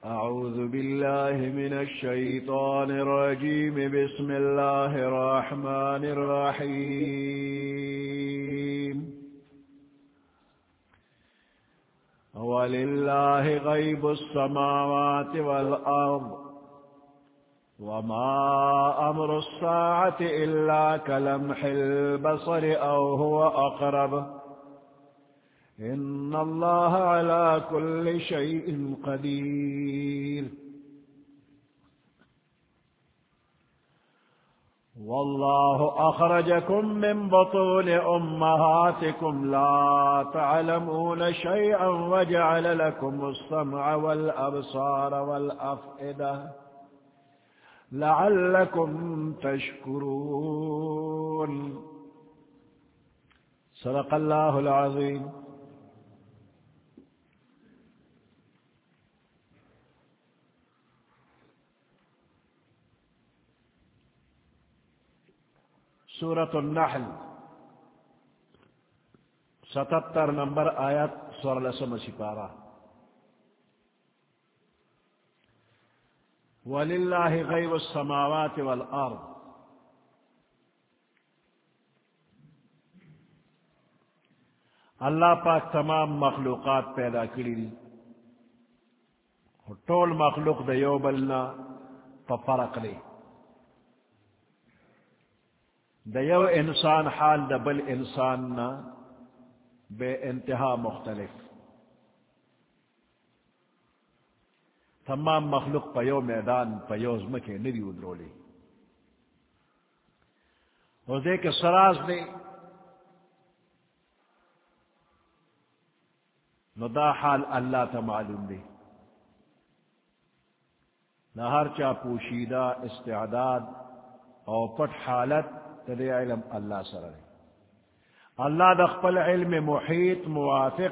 أعوذ بالله من الشيطان الرجيم. بسم الله الرحمن الرحيم. ولله غيب السماوات والأرض وما أمر الساعة إلا كلمح البصر أو هو أقرب إن الله على كل شيء قدير. والله أخرجكم من بطون أمهاتكم لا تعلمون شيئا وجعل لكم السمع والأبصار والأفئدة لعلكم تشكرون. صدق الله العظيم. سورة النحل 77 نمبر آیت سورہ لسم سپارہ. وَلِلَّهِ غَيْبُ السَّمَاوَاتِ وَالْأَرْضِ. اللہ پاک تمام مخلوقات پیدا کری دی. ٹول مخلوق دیو بلنا پا فرق لے. دیو انسان حال دا بل انسان نا بے انتہا مختلف. تمام مخلوق پیو میدان پیو زمکے ندی ادرولی. اور دے کے سراز دے نو دا حال اللہ تا معلوم دے. نہ ہر چا پوشیدہ استعداد اور پٹ حالت تدے علم اللہ سر ہے. اللہ دخپل علم محیط موافق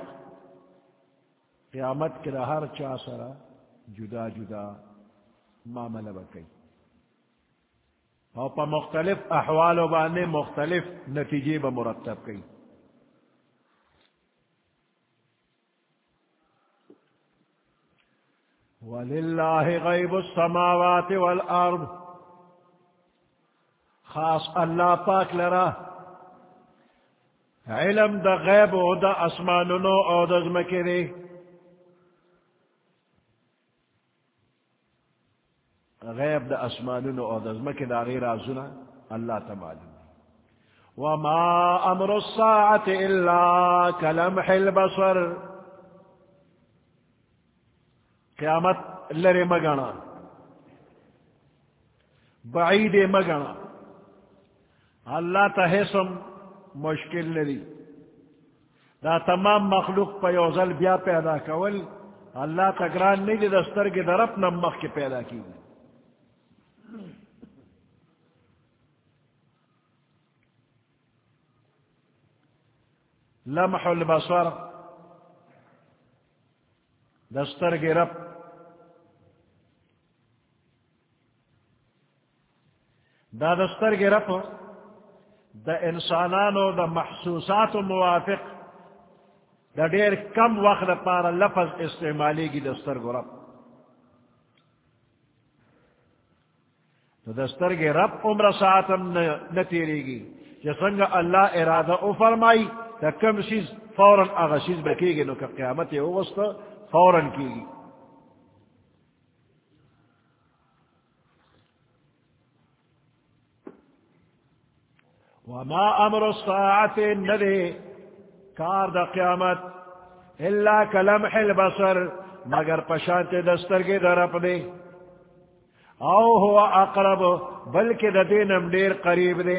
قیامت کے ہر چا سر جدا جدا معاملہ بکئی اور پا مختلف احوال و بانے مختلف نتیجے بمرتب کئی. وَلِلَّهِ غَيْبُ السَّمَاوَاتِ وَالْأَرْضِ. خاص اللہ پاک لرا علم دا غیب و دا اسمانونو او دا زمکی دے. غیب دا اسمانونو او دا زمکی دا غیر آزونا اللہ تمالون. وما امر الساعة الا کلمح البصر. قیامت لرے مگانا بعید مگانا. اللہ تا حسم مشکل ندی. دا تمام مخلوق پا یوزل بیا پیدا کول اللہ تا گران ندی. دستر کے درپ نمخ کے پیدا کی. لمح البصر دستر کے رب دا دستر کے رب دا انسانانو دا محسوسات و موافق دا دیر کم وقت پارا لفظ استعمالی کی دستر کو رب. تو دستر کے رب عمر ساعتم نتیرے گی. جسنگ اللہ ارادہ او فرمائی دا کم چیز فوراً آغا چیز بکی گی. نو کہ قیامت اوست فوراً کی گی. وما امر الساعة ندے کار دا قیامت الا کلمح البصر مگر پشانت دستر کے درپ دے. او هو اقرب بلکہ دا دینم دیر قریب دے.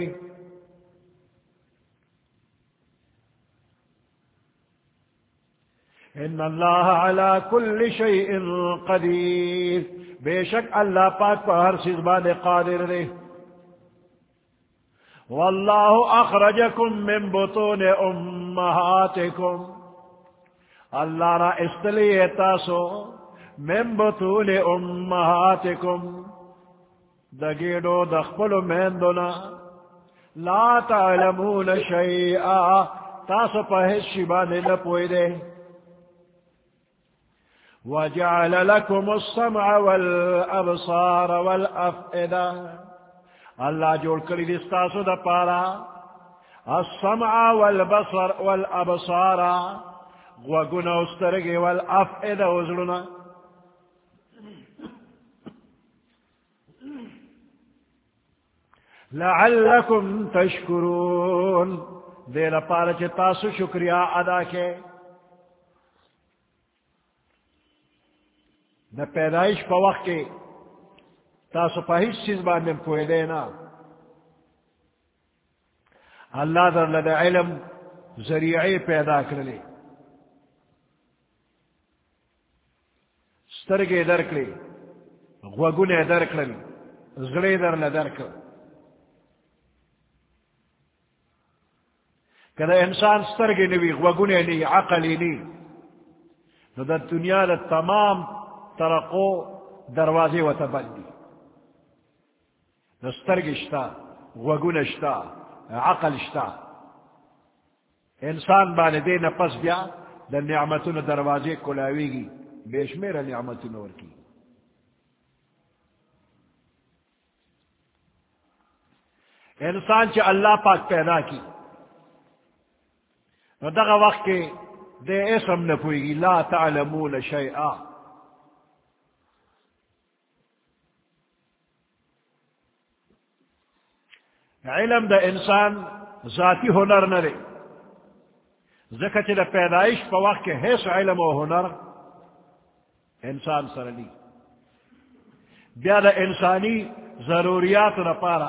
ان اللہ علی کل شیء قدیر. بے شک اللہ پاک پر ہر چیز باندے قادر دے. واللہ اخرجکم من بطون امہاتکم. اللہ را استلیے تاسو من بطون امہاتکم دگیڑو دخپل میندنا. لا تعلمون شیئا تاسو پہش شبانے نپوئی دے. وجعل لكم السمع والأبصار والأفئدة اللہ جوڑ کری دستاسو دا پارا السمع والبصر والأبصار وگنا استرگی والأفئدة وزلنا لعلكم تشکرون دینا پارا چی تاسو شکریہ ادا کے نہ پیدائش پا وقت کے تاسو پا ہیچ چیز باندے پوئے دینا اللہ در لدى علم ذریعے پیدا کرلے سترگے درکلے غوگنے درکلے زڑے در لدرکل کدا انسان سترگے نوی غوگنے نی عقلی نی نو در دنیا در تمام ترقو دروازے و تبندی سترگی شتا غوگن شتا عقل شتا انسان بانے دے نپس بیا در نعمتون دروازے کلاوی گی بیش میرا نعمتون اور کی انسان چا اللہ پاک پیدا کی نو دغا وقت کے دے اسم نپوئی گی لا تعلمون شیئا علم دا انسان ذاتی ہنر نہ دے ذکر دا پیدائش پا وقت کے حیث علم و ہنر انسان سرلی بیا دا انسانی ضروریات نہ پارا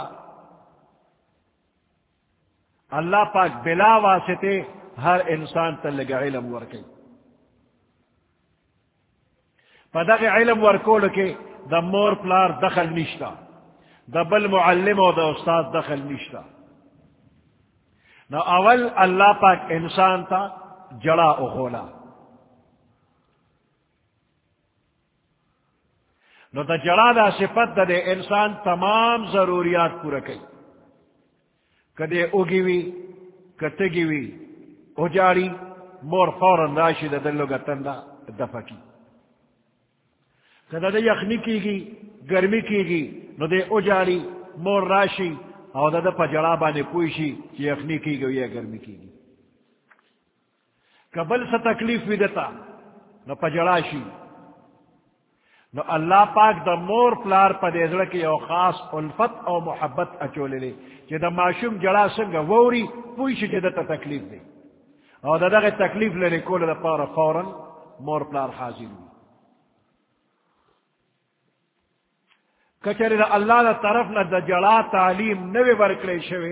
اللہ پاک بلا واسطے ہر انسان تلگا علم ورکی پا دا علم ورکول کے دا مور پلار دخل نشتا دا بل معلم و دا استاد دخل نشتا نو اول اللہ پاک انسان تا جڑا اخولا نو دا جڑا دا صفت دا دے انسان تمام ضروریات پورا کی کدے اگیوی کتگیوی اجاڑی مور فوراً راشی دا دلو گتن دا دفع کی کدا دا یخنی کی گی گرمی کی گی نو دے اجاڑی مور راشی او دا پا جڑا بانے پوشی چی یخنی کی گی یا گرمی کی گی کبل سا تکلیف بھی دیتا نو پا جڑا شی نو اللہ پاک دا مور پلار پا دیزر کی او خاص الفت او محبت اچولے لے چی دا معشوم جڑا سنگا ووری پوشی چی دا تکلیف دے او دا دا تکلیف لے کول دا پارا فوراً مور پلار حاضر ہوئی کچری دا اللہ دا طرف نا دا جڑا تعلیم نوے برکلے شوے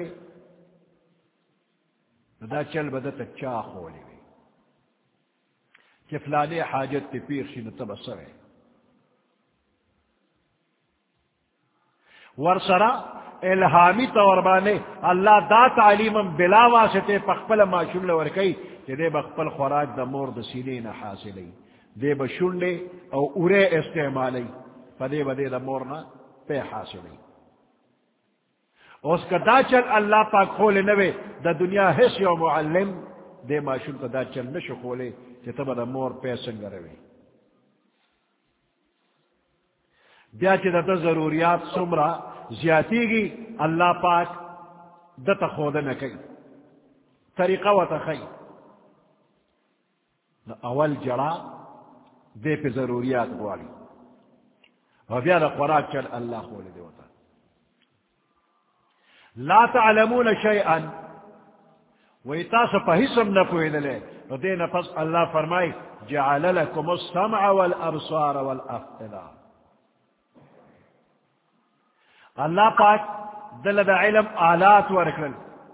دا چل بدتا چاہ خولے وے چی فلانے حاجت تی پیخشی نتبصر ہے ورسرا الہامی طور بانے اللہ دا تعلیم بلا واسطے پخپل معشول ورکی چی دے بخپل خوراک دا مور دا سینے نا حاصلی دے بشنڈے او ارے استعمالی پدے بدے دا مورنا پہ حاصلی اس کا دا چل اللہ پاک کھولے نوے دا دنیا حس یو معلم دے معشول کا دا چل نشو کھولے چی تب دا مور پہ سنگ روے بیا چی دا ضروریات سمرا زیادی گی اللہ پاک دتا خود نکی طریقہ و تخی اول جڑا دے پہ ضروریات گوالی اور بیا دا خوراک چل اللہ خول دے ہوتا لا تعلمون شیئا ویتاس پا حسم نپوئی دلے اور دے نفس اللہ فرمائی جعل لکم السمع والابصار والافئدہ اللہ پاک دل دا علم آلات ورکل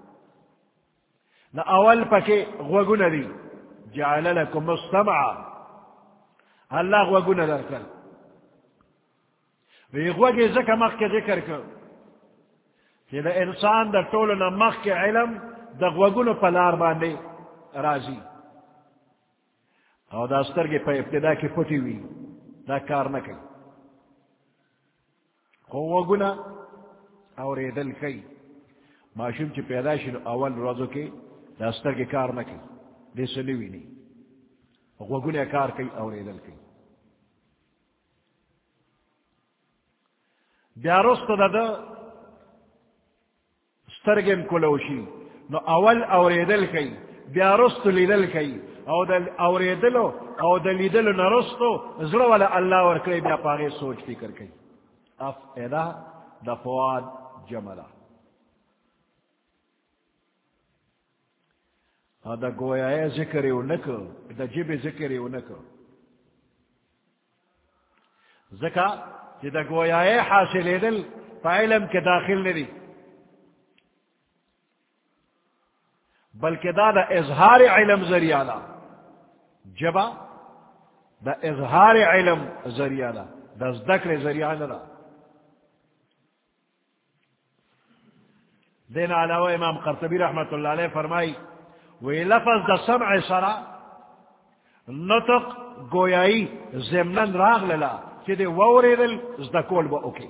نا اول پکے غوگن دی جعل لکم السمع اللہ غوگن درکل وی غوگی زکا مخ کے ذکر کر کہ دا انسان دا طولنا مخ کے علم دا غوگن پلار باندے رازی او دا استرگی پا ابتدا کی پتی ہوئی دا کار نکی غوگنا اور ایدل کئی معشوم چی پیدا شنو اول روزو کے داستر کے کار نکی دے سنوی نی غوگنا کار کئی اور ایدل کئی بیا رست دا سترگم کلوشی نو اول اوریدل کئی بیا رست لیدل کئی او دا اوریدلو او دا لیدلو نرستو زلو والا اللہ ورکلی بیا پاگے سوچ فکر کئی افئدہ دا فواد جملہ دا گویا ذکر اونکو دا جب ذکر اونکو ذکا کہ دا گویا حاصل دل پا علم کے داخل ندی بلکہ دا اظہار علم ذریعہ دا جبا دا اظہار علم ذریعہ دا ذکر ذریعہ دا دین علاوہ امام قرطبی رحمت اللہ علیہ فرمائی وی لفظ دا سمع سرا نطق گویائی زمنن راغ للا چی دے ووری دل زدہ کول با اوکی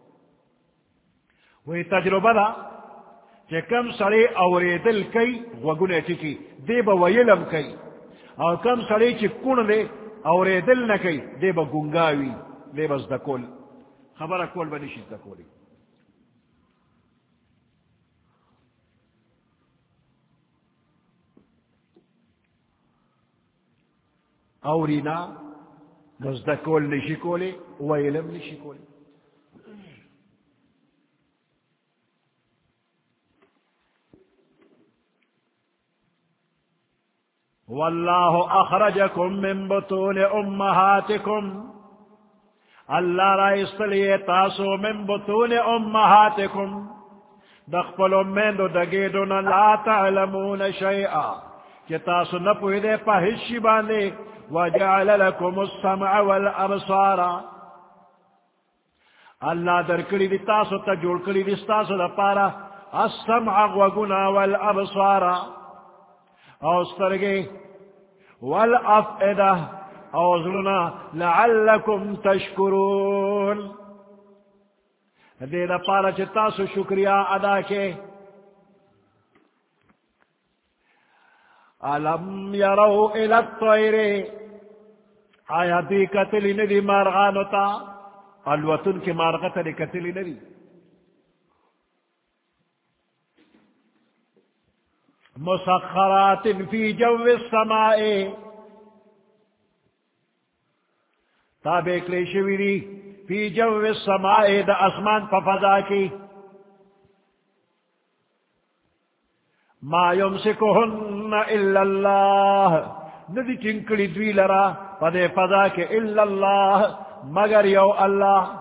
وی تجربہ دا چی کم سڑی اوری دل کئی وگونے ٹکی دے با ویلم کئی اور کم سڑی چی کون دے اوری دل نکی دے با گنگاوی دے با زدہ کول خبر کول با نشی زدہ کولی اورینا نزدہ کول نشی کولی ویلم نشی کولی واللہ اخرجکم من بطون امہاتکم اللہ را استلیے تاسو من بطون امہاتکم دخپل امیندو دگیدونا لا تعلمون شیئا کہ تاسو نپوی دے پہشی باندے وجعل لكم السمع والابصار اللہ در کری دی تاسو تا جوڑ کری دی تاسو دا پارا السمع وگنا والابصار او سترگے والافئدہ او ظلنا لعلکم تشکرون دے دا پارا چی تاسو شکریہ ادا کے علم یرو الى الطیر آیا دی قتلی ندی مارغانو تا الوطن کی مارغتنی قتلی ندی مسخرات فی جو السماء تابع کلیشوی دی فی جو السماء دا اسمان پا فضا کی ما یمسکہن الا اللہ ندی چنکڑی دوی لرا پدے فضا کے الا اللہ مگر یو اللہ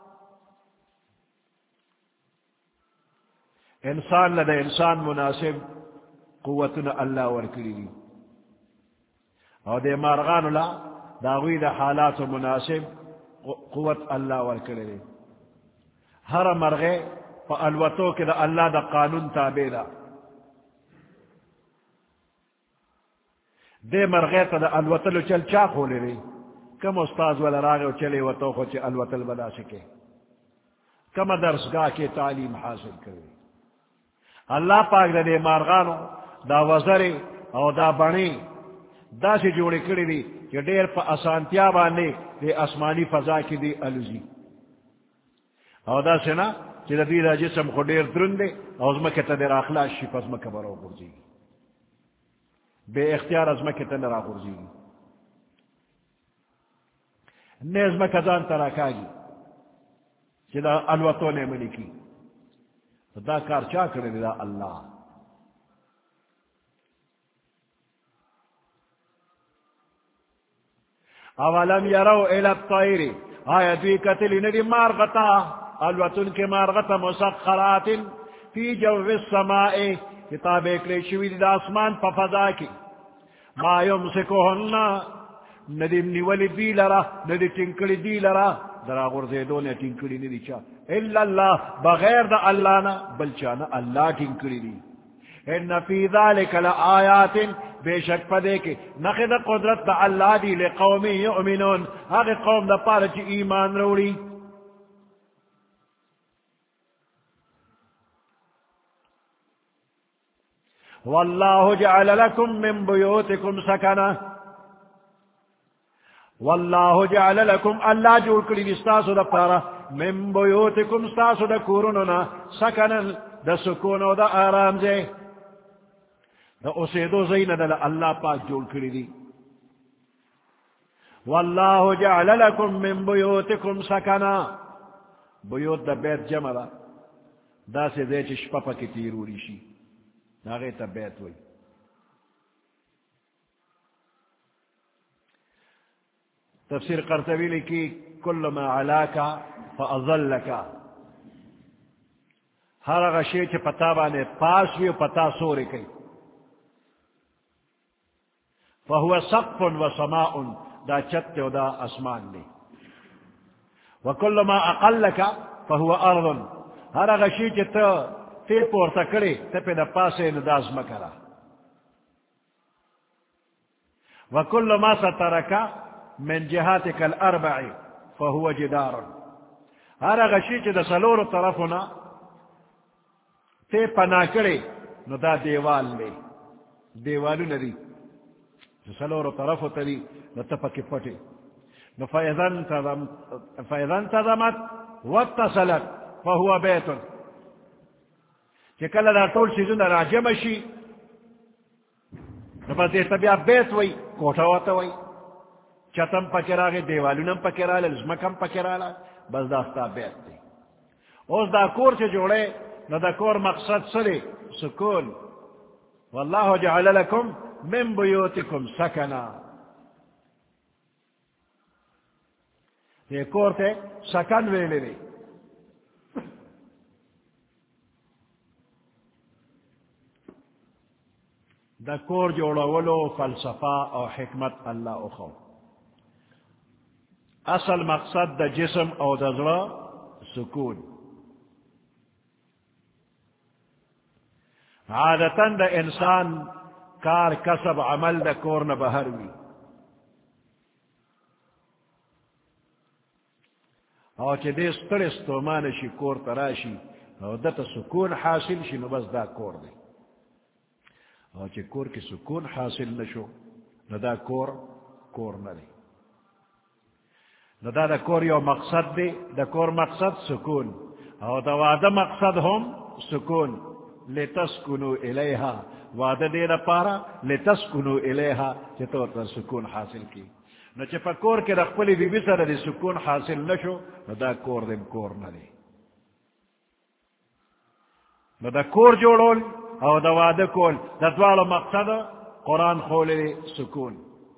انسان لدے انسان مناسب قوتنا اللہ ورکلی اور دے مارغان لا داغوی دا حالات مناسب قوت اللہ ورکلی ہر مرغے پا الوتو کے دا اللہ دا قانون تابع دا دے مرغیت دا الوتلو چل چاک ہو لے رہی کم استاذ والا راگو چلے وطو خو چے الوتل بنا سکے کم درسگاہ کے تعلیم حاصل کرے اللہ پاک دا دے مارغانو دا وزرے او دا بڑی دا سے جوڑے کری دی کہ دیر پا اسانتیا باندے دے اسمانی فضا کی دی الوزی او دا سے نا چی دا دی دا جسم خو دیر درن دے او زمکتا دیر اخلاص شی پس مکہ برو برزی بے اختیار ازمہ کے تن را غرزی نیزمہ کزان تراکا گی چی دا الوطو نے منی کی دا کار چا کرے دا اللہ اولم یرو الى الطیر آیا دوی قتلی ندی مارغتا الوطن کے مارغتا مسخرات فی جو السماء کتاب اکلی شوید دا اسمان پا فضا کی ما یمسکوہن ندی نیولی دی لرا ندی تنکلی دی لرا درا غرزیدون یا تنکلی ندی چا الا اللہ بغیر دا اللہ نا بلچانا اللہ تنکلی دی ان فی ذالک لآیات بے شک پدے کے نقد قدرت دا اللہ دی لقومی یؤمنون آگے قوم دا پارچ ایمان روڑی واللہ جعل لکم من بیوتکم سکنا واللہ جعل لکم اللہ جوڑ کری دستاسو دا پارا من بیوتکم ستاسو دا کورننا سکنن دا سکون و دا آرام زے دا اسیدو زین دا اللہ پاک جوڑ کری دی واللہ جعل لکم من بیوتکم سکنا بیوت دا بیت جمع دا سے دے چش پپا کی تیروری شی دا غیتا بیت ہوئی تفسیر قرطبی لکی کل ما علاکا فاضلکا ہر غشی چھ پتا بانے پاس وی و پتا سورے کئی فہو سقف و سماء دا چت و دا اسمان لے وکل ما اقلکا فہو ارض ہر غشی چھ تی پورتا کرے تپی دا پاسے نداز مکرا وکل ما سترکا من جهاتك الاربع فهو جدار ہر غشی چھ دا سلور طرفنا تے پنا کرے نو دا دیوال لے دیوالو ندی سلور طرف تری نو تپکی پٹے نو فاذا انتظمت واتصلت فهو بیت چکل دا طول سیزن راجم شی نو بس دیتا بیا بیت وی کوٹا واتا وی چتم پکراغی دیوالونم پکرالا لزمکم پکرالا بس داستا بیت دی اوز دا کور سے جوڑے نو دا کور مقصد سلے سکون واللہ جعل لکم من بیوتکم سکنا یہ کور تے سکن ویلے دی دا کور جوڑا ولو فلسفہ او حکمت اللہ اخو اصل مقصد دا جسم او دا ذرا سکون عادتاً دا انسان کار کسب عمل دا کور نہ بہر وی او چی دے سترس تو مانشی کور تراشی او دا تا سکون حاصل شی نو بس دا کور دے او چی کور کی سکون حاصل نشو نو دا کور نہ دے نو دا کور یو مقصد دے دا کور مقصد سکون او دا وعدہ مقصد ہم سکون لتسکنو الیہا وعدہ دے دا پارا لتسکنو الیہا چی تو تا سکون حاصل کی نو چی پا کور کے رقبلی بی بی سر دے سکون حاصل نشو نو دا کور دے کور نہ دے نو دا کور جوڑول او دا وعدہ کول دا دوالو مقصد قرآن خول دے سکون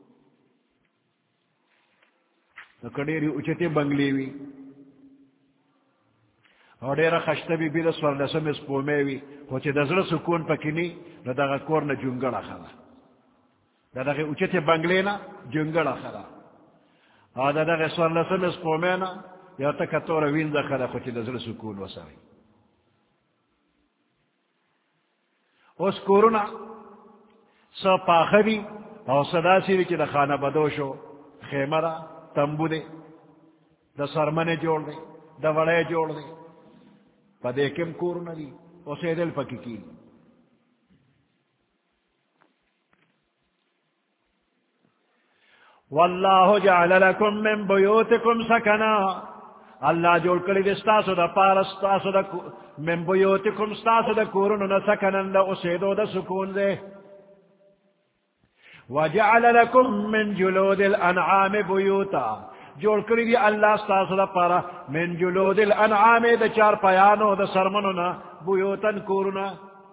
نو کڑیری اچھتے بنگلیوی اور دیر خشتبی بیدس ورلسم اس پومیوی خوچے دزر سکون پکنی نو دا کور نا جنگڑا خلا دا اچھتے بنگلینا جنگڑا خلا اور دا سورلسم اس پومینا یا تکتور وین دا خلا خوچے دزر سکون وساوی اس کورونا سا پاخبی او صدا سیوی چی دا خانہ بدوشو خیمرہ تمبو دے دا سرمنے جوڑ دے دا وڑے جوڑ دے پا دیکھم کورونا دی اسے دل پکی کی واللہ جعل لکم من بیوتکم سکنا اللہ جوڑ کری دے ستاسو دا پارستاسو دا من بیوتکم ستاسو دا کورونا سکنن دا اسے دو دا سکون دے وجعل لکم من جلود الانعام بیوتا جوڑ کری دی اللہ ستاسو دا پارا من جلود الانعام دا چار پیانو دا سرمنونا بیوتن کورونا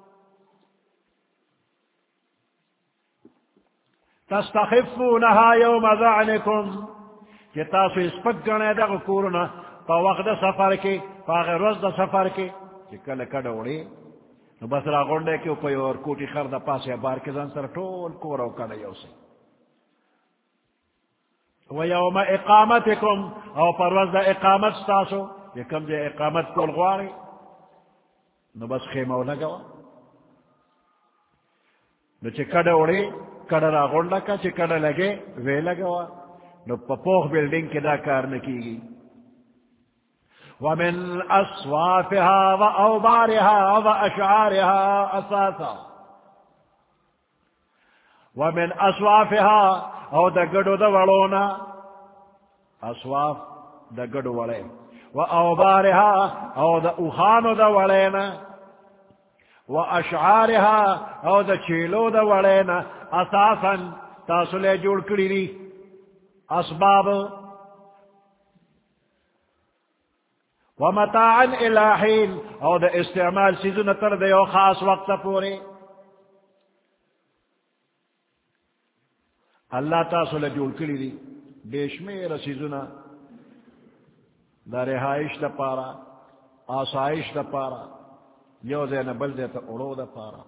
تستخفونها یوم ذعنکم کہ تاسو اسپک گنے دا کورونا پا وقت سفر کے پا غیر روز دا سفر کے کہ کل کڑوڑی نو بس را غنڈے کے اوپر اور کوٹی خرد پاسے بار کے زن سر ٹول کورو کڑے یو سے ویوم اقامتکم او پروز دا اقامت ستاسو یہ کم دے اقامت کول غواری نو بس خیمو لگوا نو چی کڑوڑی کڑ را غنڈا کا چی کڑ لگے وے لگوا نو پپوخ بلڈنگ کے دا کار نکی گی ومن اصوافها واوبارها واشعارها اساسا ومن اصوافها او دا گڑو دا وڑونا اصواف دا گڑو وڑے وأوبارها او دا اوخانو دا وڑینا واشعارها او دا چیلو دا وڑینا اساسا تاسو لے جوڑ کری دی اسباب ومتاعا الى حین او دا استعمال سیزن تر دیو خاص وقت پورے اللہ تاسو لے جوڑ کری دی بیشمیر سیزن دا رہائش دا پارا آسائش دا پارا یو زین بل دیتا اڑو دا پارا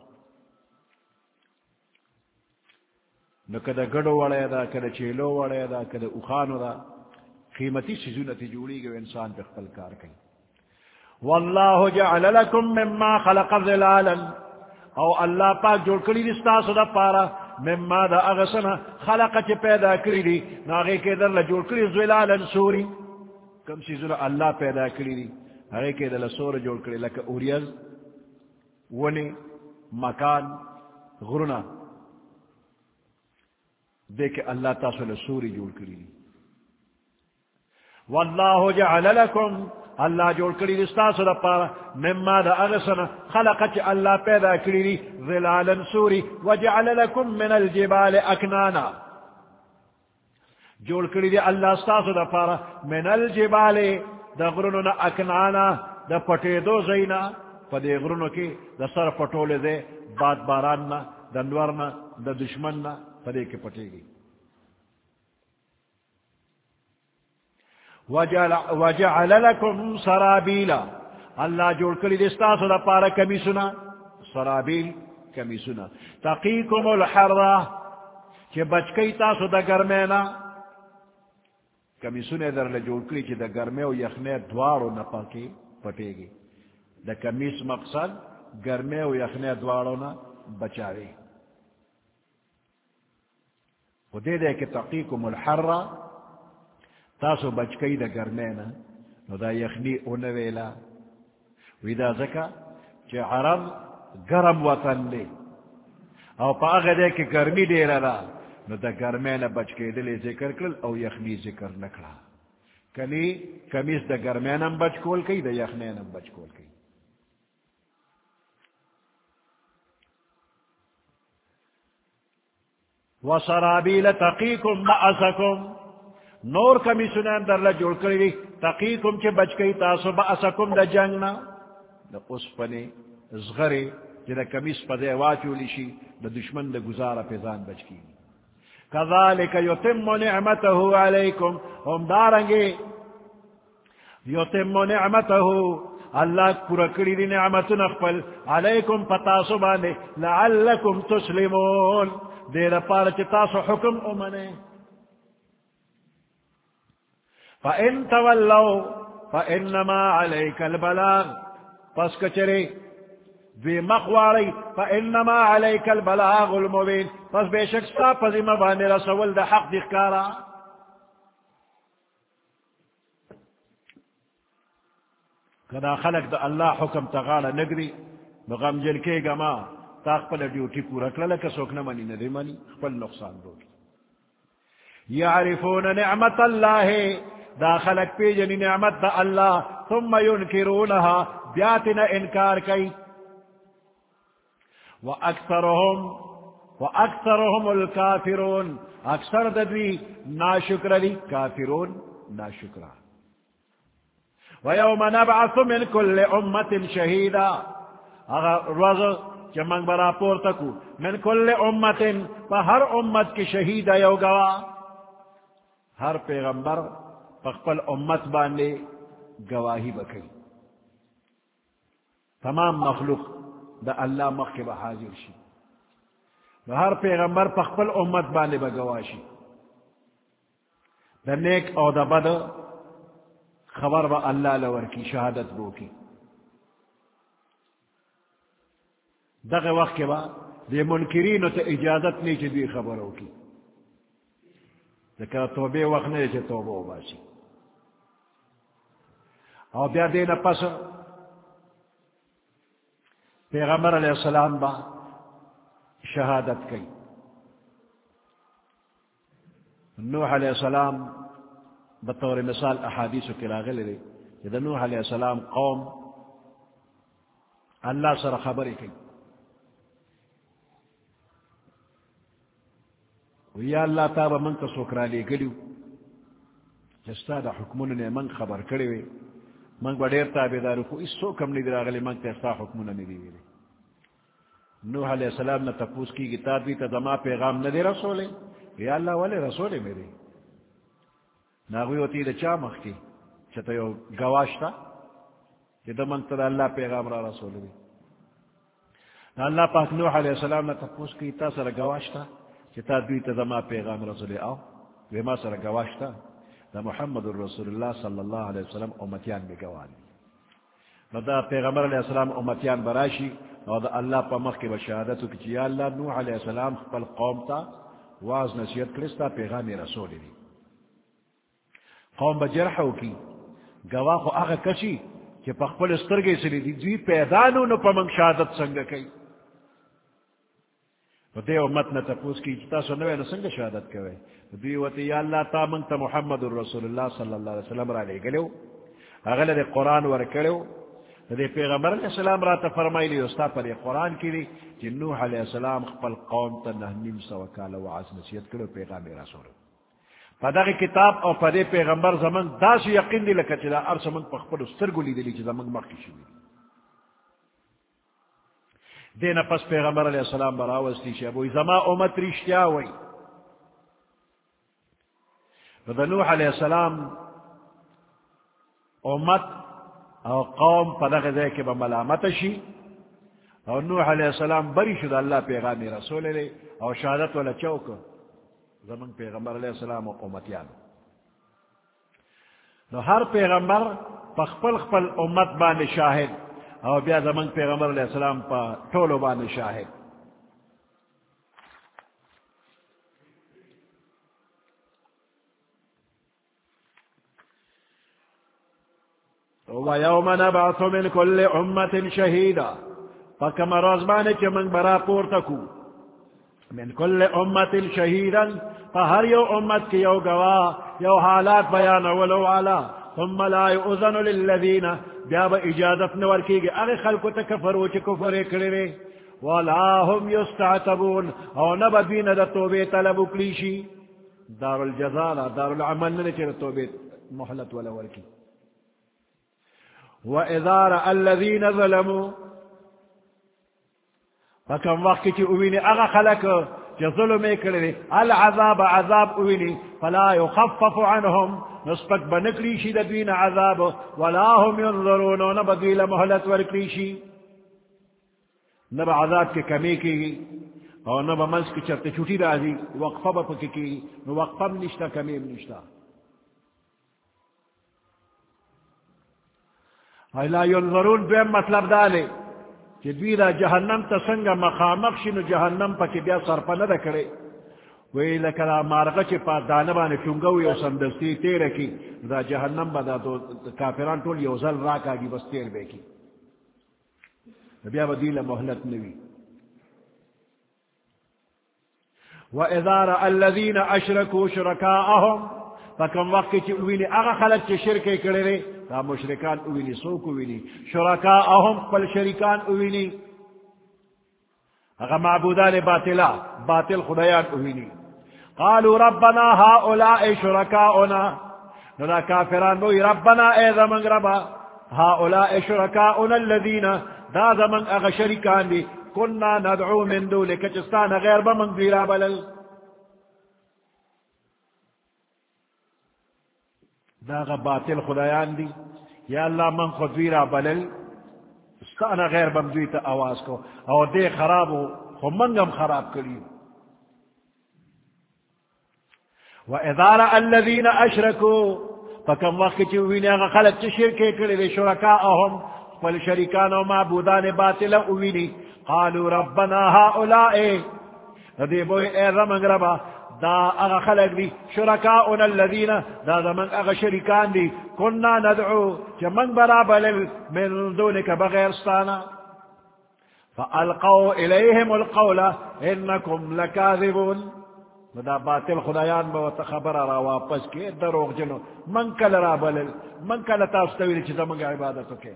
نو کدا گڑو وڑے دا کدا چیلو وڑے دا کدا اخانو دا قیمتی سیزونتی جوڑی گو انسان پہ خپل کار کئی واللہ جعل لکم مما خلق ظلالا او اللہ پاک جوڑ کری دستاسو دا پارا مما دا اغسنا خلق چی پیدا کری دی ناغی کے در لجوڑ کری ظلالا سوری کم سیزونا اللہ پیدا کری دی ناغی کے در لسور جوڑ کری لکا اوریز ونی مکان غرنا دیکھ اللہ تاسو لسوری جوڑ کری دی واللہ جعل لکم اللہ جوڑ کری دستاسو دا پارا مما دا اغسنا خلقت اللہ پیدا کری دی ظلالا سوری وجعل لکم من الجبال اکنانا جوڑ کری دی اللہ ستاسو دا پارا من الجبال دا غرننا اکنانا دا پٹے دو زینا پا دے غرنو کی دا سر پٹولے دے باد باراننا دا نورنا دا دشمننا پا دے کے پٹے گی وجعل لکم سرابیلا اللہ جوڑ کری دستاسو دا پارا کمی سنا سرابیل کمی سنا تقیکم الحرہ چھ بچکی تاسو دا گرمینا کمی سنے در لجوڑ کری چھ دا گرمے و یخنے دوارو نپا کی پٹے گی دا کمیس مقصد گرمے و یخنے دوارو نا بچاوے و دے دے کہ تقیکم الحرہ تاسو بچکی دا گرمینا نو دا یخنی اونویلا ویدا زکا چه عرب گرم وطن لے او پا آغا دے کہ گرمی دے رہا نو دا گرمینا بچکی دلے ذکر کرل او یخنی ذکر نکلا کنی کمیس دا گرمینا بچکول کئی دا یخنینا بچکول کئی وَسَرَابِيلَ تَقِيكُمْ بَأَسَكُمْ نور کمی سنان در لجوڑ کری تقیکم چے بچ کئی تاسو بأسکم دا جنگنا دا اس پنے زغرے جے دا کمیس پدے واچولی شی دا دشمن دا گزارا پیزان بچ کی کذالک یتم نعمتہو علیکم ہم دارنگے یتم نعمتہو اللہ کرکڑی دی نعمت نخپل علیکم پتاسو بانے لعلکم تسلمون دیر پارچ تاسو حکم امنے فَإِن تَوَلَّوْا فَإِنَّمَا عَلَيْكَ الْبَلَاغُ پس کچرے دوی مخواری فَإِنَّمَا عَلَيْكَ الْبَلَاغُ الْمُبِينُ پس بے شک ستا پزیمہ بانے رسول دا حق دکھارا کدا خلق دا اللہ حکم تغالا نگری بغم جل کے گما تاق پل ڈیوٹی پورا کلکا سوکنا منی ندی منی خپل نقصان دوگی یعرفون نعمت اللہ دا خلق پی جنی نعمت دا اللہ ثم ينکرونها بیاتنا انکار کئی وَأَكْثَرُهُمُ الْكَافِرُونَ اکثر ددوی ناشکر دی کافرون ناشکر وَيَوْمَ نَبْعَثُ مِنْ كُلِّ أُمَّةٍ شَهِيدًا اگر روز چمنگ برا پورتکو من کل امت پا ہر امت کی شہید یو گوا ہر پیغمبر پخپل امت باندے گواہی بکئی تمام مخلوق دا اللہ مخب حاضر شی ہر پیغمبر پخپل امت باندے بگواشی دا نیک او دا بد خبر با اللہ لور کی شہادت بو کی دغ وقت کے بعد دے منکرین تا اجازت نہیں چی دی خبروں کی ذکر توبے وقت نہیں چی توبہ ہو باسی اور بیا دینا پس پیغمبر علیہ السلام با شہادت کی نوح علیہ السلام بطور مثال احادیث کی راغل لے کہ نوح علیہ السلام قوم اللہ سر خبری کی یا اللہ تابا من کا سکرا لے گلیو جستا دا حکمون نے من خبر کرے وے من بڑیر تابدارو کو اس سو کم نہیں دراغلی من تیستا حکمون نے دیوے نوح علیہ السلام نے تپوس کی کتاب بھی تدما پیغام نہ دے رسولے یا اللہ والے رسولے میرے ناغوی ہوتی دا چا مخ کی چھتا یو گواشتا کہ دا من تدا اللہ پیغام را رسولے اللہ پاک نوح علیہ السلام نے تپوس کی تا سر گواشتا چھتا دوی تدما پیغام رسولے آو ویما سر گواشتا دا محمد الرسول اللہ صلی اللہ علیہ وسلم امتیان میں گوانی دا پیغمبر علیہ السلام امتیان براشی اور دا اللہ پا مخ کی بشہادتو کی یا اللہ نوح علیہ السلام خپل قوم تا واز نصیحت کرستا پیغام رسول دی قوم بجرحو کی گواہو آغا کسی کہ پا خپل استرگی سلی دی دوی پیدانو نو پا منگ شہادت سنگا کئی دے امت نے تپوس کی جتا سنوے نو سنگ شہادت کوئے دوی وطی یا اللہ تا منگ تا محمد الرسول اللہ صلی اللہ علیہ وسلم را لے گلیو اغلی دے قرآن ورکلیو دے پیغمبر علیہ السلام را تفرمائی لی استا پر یہ قرآن کی لی جن نوح علیہ السلام خپل قوم تا نیم سو کالا وعاز نصیحت کرو پیغام رسول پدا کی کتاب اور پدے پیغمبر زمن دا سی یقین دی لکا چلا ارس من پخپل استرگو لی دلی چی زمن مخی شوی دینا پس پیغمبر علیہ السلام براوستی شی ابوی زما امت رشتیا ہوئی دا نوح علیہ السلام امت او قوم پدا غزے کے بملامت شی اور نوح علیہ السلام بری شد اللہ پیغام رسول لے اور شہادت والا چوک زمن پیغمبر علیہ السلام و امتیان نو ہر پیغمبر پخپل خپل امت بان شاہد اور بیا زمن پیغمبر علیہ السلام پا ٹولو بان شاہد وَيَوْمَ نَبْعَثُ مِنْ كُلِّ أُمَّةٍ شَهِيدًا فَكَمَ رَزْمَانِ چِ من برا پورتکو من كل أمة شهيدا فهر يو أمت يو قوا يو حالات بيان ولو على ثم لا يؤذن للذين بياب إجازة نوركيك أغي خلق تكفروا كفر كريري ولا هم يستعتبون أو نبدين دا توبة طلبوا كليشي دار الجزالة دار العمل ننكر التوبة محلت ولا وركي وإذا رأى الذين ظلموا فكم وقت اوینی اغا خلق چی ظلمے کرے العذاب عذاب اوینی فلا يخفف عنهم نسبت بنکلیشی دوین عذاب ولا هم ينظرون نبدویل محلت ورکلیشی نب عذاب کے کمی کی اور نب منس کی چرت چھوٹی رازی وقفہ بپکی کی وقفہ نشتا کمیم نشتا لا ينظرون بیم مطلب دالے کہ دویدہ جہنم تا سنگا مخامق شنو جہنم پا کی بیا سرپا ندا کرے وی لکلا مارغا چی پا دانبان چونگوی او سندستی تیر کی دا جہنم با دا کافران طول یوزل راکا گی بس تیر بے کی بیا با دیل محلت نوی وَإِذَا رَأَى الَّذِينَ أَشْرَكُوا شُرَكَاءَهُمْ فَكَمْ وقت چی اوینی اغا خلق چی شرکے کرے تا مشرکان اوینی سوک اوینی شرکاءہم پل شرکان اوینی اغا معبودان باطلا باطل خدایان اوینی قالوا ربنا هؤلاء شرکاؤنا ندا کافران بوئی ربنا اے زمن ربا هؤلاء شرکاؤنا الذین دا زمن اغا شرکان دی کننا ندعو من دولک چستان غیر بمن دیرا بلل داغا باطل خدایان دی یا اللہ من خود ویرا بلل استانا غیر بمدویتا آواز کو اور دے خرابو خو منگم خراب کریو وَإِذَا رَأَى الَّذِينَ أَشْرَكُوا فَكَمْ وَقْتِ چووینی اغا خلق چی شرکے کردے شرکاءہم فالشرکان و معبودان باطل اوینی قالوا ربنا هؤلاء دے بوئی اے رمنگ ربا دا اغا خلق دی شرکاؤنا الذین دا من اغا شرکان دی کننا ندعو چا من برابل من دونک بغیر ستانا فالقوا الیہم القول انکم لکاذبون دا باطل خدایان با خبر را واپس کے دروغ جنو من کل را بلل من کل تاستویل چیزا منگا عبادتو کے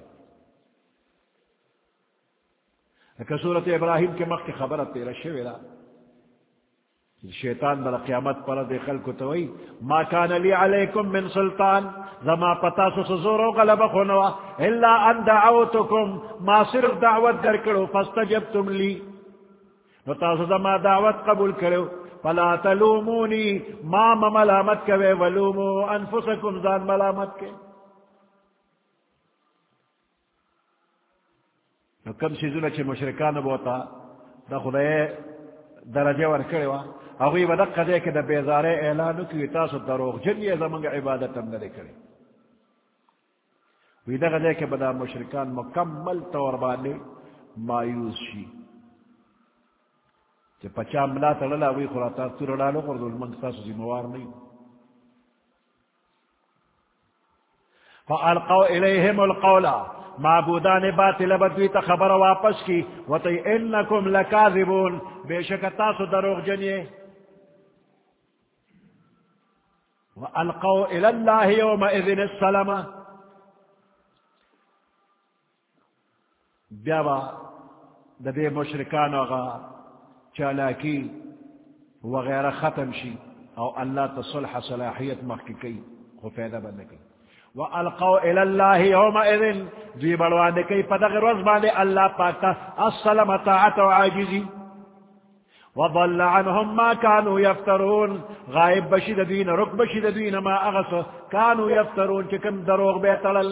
کہ سورت ابراہیم کے مخ کی خبرت تیرا شویلا شیطان بلا قیامت پر دے خلق توئی ما کان لی علیکم من سلطان زما پتا سو زورو غلب خونوا الا ان دعوتکم ما صرف دعوت در کرو فاستجبتم لی نتاسو زما دعوت قبول کرو فلا تلومونی ما ملامت کے ولومو انفسکم زان ملامت کے نو کم سیزونا چھ مشرکان بوتا دا خدای درجہ ورکڑے وا اگوی بدق دے کہ دا بیزارے اعلانو کی تاسو دروغ جن یہ زمانگ عبادت ہم نہ کرے وی دا دے کہ بدا مشرکان مکمل طور بانے مایوس شی کہ پچا ملا تللا وی خلاتا ترلالو قردو المنگ تاسو زموار نہیں فالقوا الیہم القولا معبودان باطل بدوی تا خبر واپس کی وطی انکم لکاذبون بے شک تاسو دروغ جنیے وَأَلْقَوْا إِلَى اللَّهِ يَوْمَئِذٍ السَّلَمَ بیابا دے مشرکان وغا چالاکی وغیرہ ختم شی او اللہ تصلح صلاحیت مخی کی خو فیدہ بندکی وَأَلْقَوْا إِلَى اللَّهِ يَوْمَئِذٍ دوی بڑوانے کی پدغر وزبانے اللہ پاکتا السلام طاعت و عاجزی وضل عنهم ما كانوا يفترون غائب بشد دین رک بشد دین ما اغس كانوا يفترون چکم دروغ بیتلل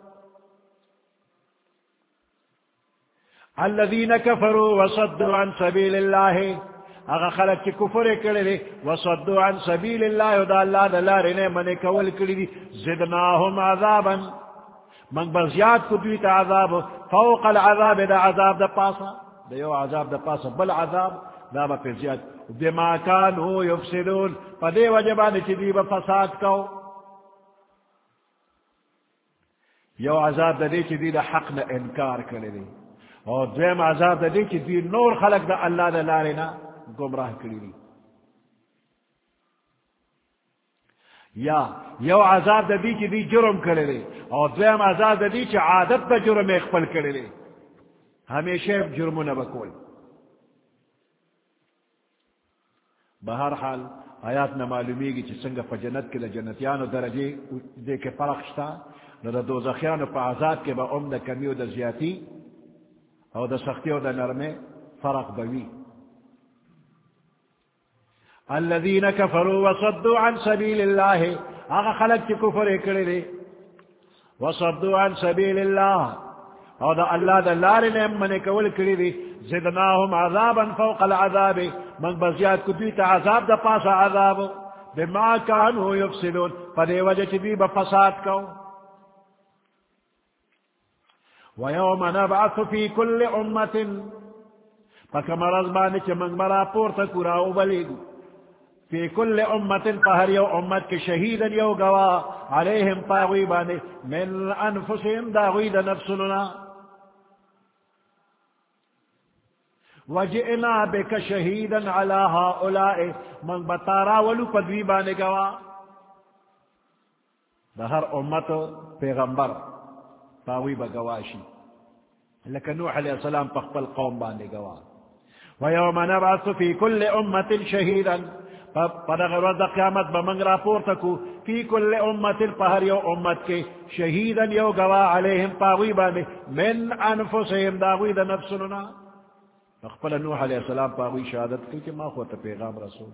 الذين كفروا وصدوا عن سبيل الله اغا خلق چی کفر کرے وصدوا عن سبيل الله دا اللہ دلارنے من کول کری زدناهم عذابا من بزیاد کو دویتا عذاب فوق العذاب دا عذاب دا پاسا دا یو عذاب دا پاسا بل عذاب دابا پہ زیاد بما کانو یفسدون پا دے وجبانی چی دیبا فساد کو یو عذاب دا دے چی دی دا حق نا انکار کرے دی اور دویم عذاب دا دے چی دی نور خلق دا اللہ دا لارنا گمراہ کری دی یا یو عذاب دا دی چی دی جرم کرے دی اور دویم عذاب دا دی چی عادت دا جرم اخپل کرے دی ہمیشہ جرمو نبکول بہر حال آیات نہ معلومی گی چی سنگا پا جنت کے جنتیانو درجے دے کے فرق شتا نو دا دوزخیانو پا عذاب کے با دا کمی و دا زیادی او دا سختی و دا نرمے فرق بوی الذین کفروا وصدوا عن سبیل اللہ آغا خلق چی کفر اکڑے دے وصدوا عن سبیل اللہ او دا اللہ دا لارنے من کول کری دی زدناهم عذابا فوق العذاب من بزیاد کدویتا عذاب دا پاسا عذاب بما کانو یفسدون فدے وجہ چی بفساد کو ویوم نبعث فی کل امت فکم رزبانی چی من مرا پورتا کرا ابلیگو فی کل امت پہر یو امت کے شہیدا یو گوا علیہم پاغوی بانے من انفسهم داغوی دا نفسنا وجئنا بك شہیدا علی ہؤلاء من بطارا ولو پدوی بانے گوا دا ہر امت پیغمبر پاغوی با گواشی لیکن نوح علیہ السلام پخپل قوم بانے گوا ویوم نبعث فی کل امت شہیدا پدغر وزد قیامت بمنگ راپور تکو فی کل امت پہر یو امت کے شہیدا یو گوا علیہم پاغوی بانے من انفسهم داغوی دا نفسنا اخبر نوح علیہ السلام پاغوی شہادت کی کہ ما خواتا پیغام رسول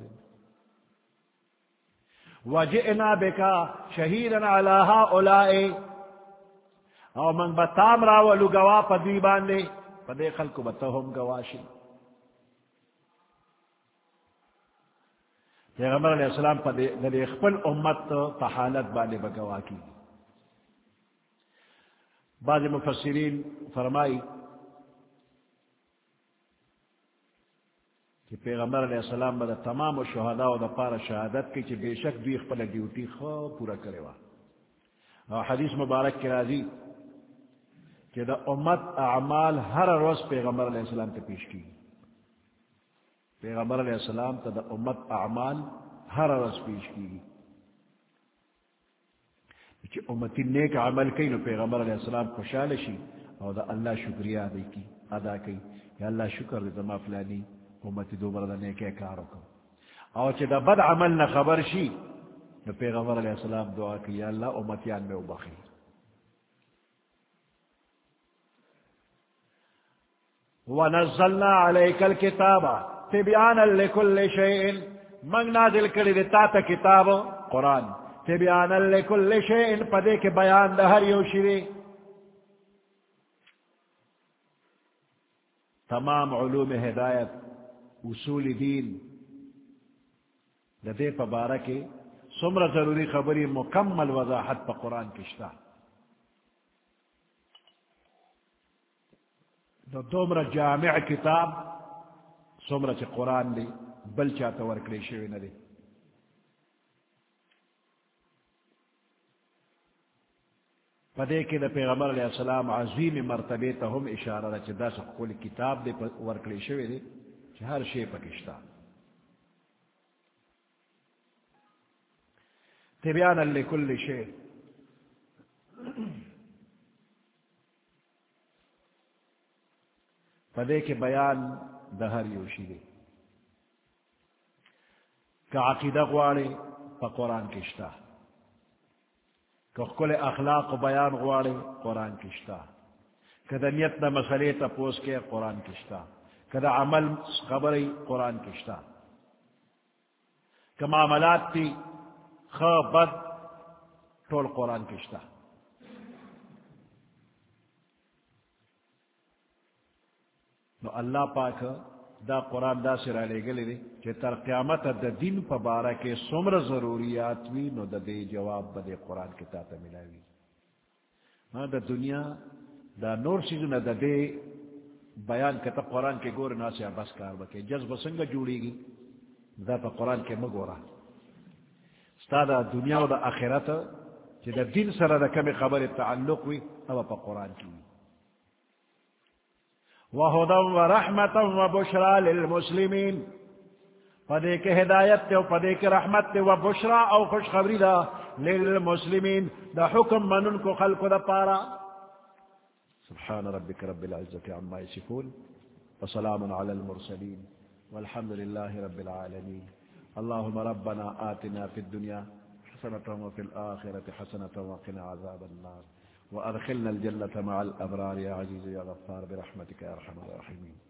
وجئنا بکا شہیدا علی ہؤلاء او من بتام راولو گوا پدوی باندے پدے خلقو بتہم گواشی پیغمبر علیہ السلام پدے خپل امت پا حالت باندے بگوا کی بعض مفسرین فرمائی کہ پیغمبر علیہ السلام بدا تمام شہداء و دا پار شہادت کی بے شک دوی خپل ڈیوٹی خو پورا کرے وا اور حدیث مبارک کے راضی کہ دا امت اعمال ہر روز پیغمبر علیہ السلام کے پیش کی پیغمبر علیہ السلام تا دا امت اعمال ہر رس پیش کی کہ امتی نیک عمل کی نو پیغمبر علیہ السلام خوشحال شی اور دا اللہ شکریہ ادا کی یا اللہ شکر دے زما فلانی امتی دوبارہ دا نیک کارو کو اور چہ دا بد عمل نہ خبر شی نو پیغمبر علیہ السلام دعا کی یا اللہ امتیان میں ابخی. وَنَزَّلْنَا عَلَيْكَ الْكِتَابَ تِبْيَانًا لِكُلِّ شَيْءٍ من نازل کری دیتا تا کتاب قرآن تبیانا لکل شیء پدے کے بیان دا ہر یو شیء تمام علوم ہدایت اصول دین دے پبارہ کے سمر ضروری خبری مکمل وضاحت پا قرآن کشتا دومر جامع کتاب سمر چ قرآن دی بل چاہتا ورکلی شوی ندی. پدے کے دا پیغمبر علیہ السلام عظیم مرتبے تا ہم اشارہ دا چھ دا سا کوئی کتاب دے ورکلی شوی دے چھ ہر شے پکشتا تبیانا لکل شے. پدے کے بیان دا ہر یوشی دے کہ عقیدہ غوارے پا قرآن کشتا کہ کل اخلاق و بیان غوارے قرآن کشتا کہ دا نیت دا مسئلے تا پوس کے قرآن کشتا کہ دا عمل خبری قرآن کشتا کہ معاملات تی بد ٹول قرآن کشتا. نو اللہ پاک دا قرآن دا سرا لے گلے دے کہ تر قیامت دا دین پا بارہ کے سمر ضروریات وی نو دا دے جواب بدے قرآن کے تاتا ملاوی. دا دنیا دا نور سیزن دا دے بیان کتا قرآن کے گور ناسی عباس کار بکے جذب سنگا جوڑی گی دا پا قرآن کے مگورا ستا دا دنیا و دا آخرت چی دا دین سر دا کم خبر تعلق وی او پا قرآن کی وَهُدًى وَرَحْمَةً وَبُشْرَى لِلْمُسْلِمِينَ پدے کے ہدایت تے و پدے کے رحمت تے و بشرا او خوشخبری دا للمسلمین دا حکم منن کو خلق دا پارا. سبحان ربك رب العزة عما يصفون وسلام على المرسلين والحمد لله رب العالمين. اللهم ربنا آتنا في الدنيا حسنة وفي الآخرة حسنة وقنا عذاب النار وأدخلنا الجنة مع الأبرار يا عزيز يا غفار برحمتك يا أرحم الراحمين.